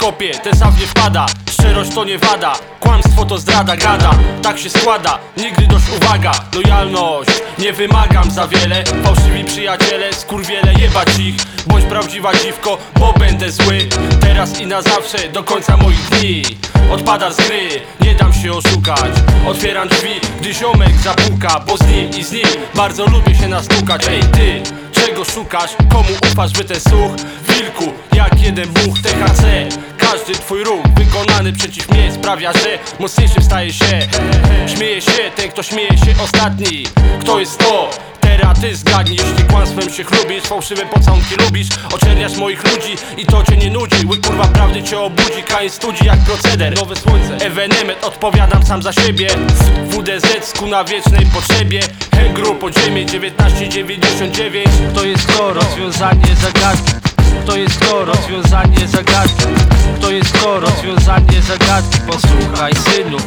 kopie, ten sam nie wpada. Szczerość to nie wada, kłamstwo to zdrada, gada. Tak się składa, nigdy dość uwaga. Lojalność, nie wymagam za wiele. Fałszywi przyjaciele, skurwiele, jebać ich. Bądź prawdziwa dziwko, bo będę zły. Teraz i na zawsze, do końca moich dni. Odpadasz z gry, nie dam się oszukać. Otwieram drzwi, gdy ziomek zapuka. Bo z nim i z nim bardzo lubię się nastukać. Ej ty, czego szukasz? Komu ufasz, by ten słuch? Wilku, jak jeden buch THC. Każdy twój ruch wykonany przeciw mnie sprawia, że mocniejszym staje się. Śmieje się ten, kto śmieje się ostatni. Kto jest to? Teraz ty zgadnij. Jeśli kłamstwem się chlubisz, fałszywe pocałunki lubisz, oczerniasz moich ludzi i to cię nie nudzi. Łyk kurwa prawdy cię obudzi, Kain studzi jak proceder. Nowe słońce, ewenement, odpowiadam sam za siebie. WDZ sku na wiecznej potrzebie. Hengru podziemie 1999. To jest to rozwiązanie zagadki. To jest to rozwiązanie zagadki. To jest to rozwiązanie zagadki. Posłuchaj synu,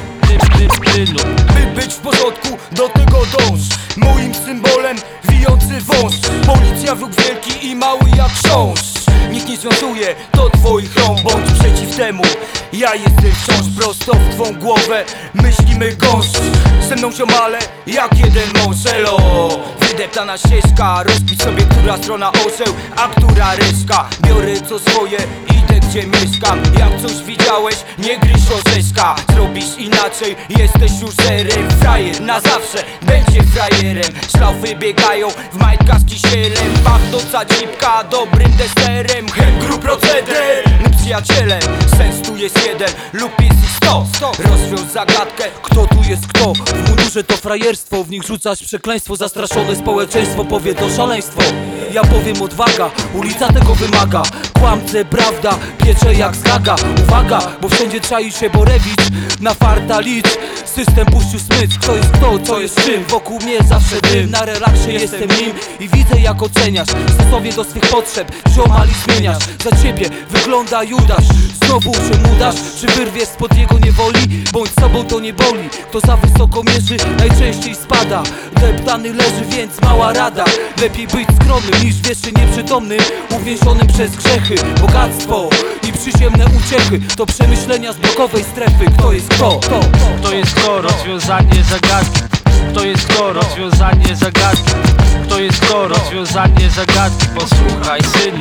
synu. By być w porządku, do tego dąż. Moim symbolem wijący wąż. Policja, wróg wielki i mały jak książ. Nikt nie związuje do twoich rąk. Bądź przeciw temu, ja jestem wciąż prosto w twą głowę. Myślimy gąszcz, ze mną ziomale jak jeden mąż. Elo, wydeptana ścieżka, rozbić sobie, która strona orzeł, a która reszka. Biorę co swoje, idę gdzie mieszkam. Jak coś widziałeś, nie gryź orzeszka. Zrobisz inaczej, jesteś już zerem. Frajer na zawsze będzie frajerem. Szlafy biegają w majtkach z kisielem. Pachnąca dzipka dobrym deserem. Hengru proceder. My przyjaciele, sens tu jest jeden lub jest ich 100. Rozwiąż zagadkę, kto tu jest kto. W mundurze to frajerstwo, w nich rzucać przekleństwo. Zastraszone społeczeństwo powie to szaleństwo. Ja powiem odwaga, ulica tego wymaga. Kłamce, prawda, piecze jak zgaga. Uwaga, bo wszędzie czai się Borewicz. Na farta licz, system puścił smycz. Kto jest kto, co jest czym, wokół mnie zawsze dym. Na relaksie jestem nim i widzę jak oceniasz. Stosowie do swych potrzeb, ziomali zmieniasz. Za ciebie wygląda Judasz. Znowu się mudasz, czy wyrwiesz spod jego niewoli? Bądź sobą, to nie boli. Kto za wysoko mierzy, najczęściej spada. Deptany leży, więc mała rada. Lepiej być skromnym niż wiecznie nieprzytomnym, uwięzionym przez grzechy. Bogactwo i przyziemne uciechy to przemyślenia z blokowej strefy. Kto jest kto? To jest to rozwiązanie zagadki. To jest to rozwiązanie zagadki. To jest to rozwiązanie zagadki. Posłuchaj synu,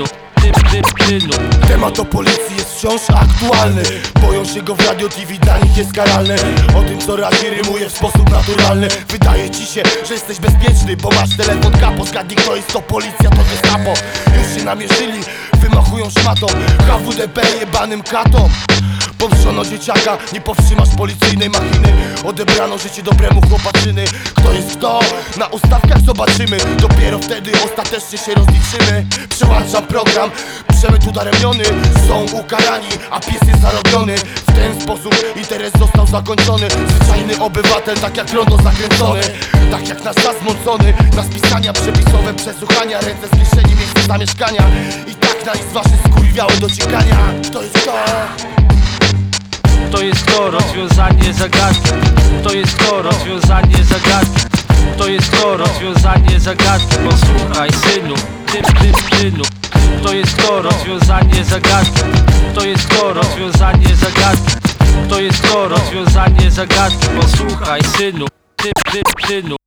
synu. Temat o policji jest wciąż aktualny. Boją się go w radio, TV dla nich jest karalne. O tym co razi rymuje w sposób naturalny. Wydaje ci się, że jesteś bezpieczny, bo masz telefon kapo. Zgadnij kto jest to policja, to gestapo. Już się namierzyli, wymachują szmatą. HWDP jebanym katom. Powstrzono dzieciaka, nie powstrzymasz policyjnej machiny. Odebrano życie dobremu chłopaczyny. Kto jest kto? Na ustawkach zobaczymy. Dopiero wtedy ostatecznie się rozliczymy. Przełączam program, przemyt udaremniony. Są ukarani, a pies jest zarobiony. W ten sposób interes został zakończony. Zwyczajny obywatel, tak jak rondo zakręcony. Tak jak nasz czas zmącony. Na spisania przepisowe, przesłuchania. Ręce z kieszeni, miejsce zamieszkania. I tak na nic wasze skurwiałe dociekania. Kto jest kto? To jest to rozwiązanie zagadki. To jest to rozwiązanie zagadki. To jest to rozwiązanie zagadki. Posłuchaj synu, synu. To jest to rozwiązanie zagadki. To jest to rozwiązanie zagadki. To jest to rozwiązanie zagadki. Posłuchaj synu, synu.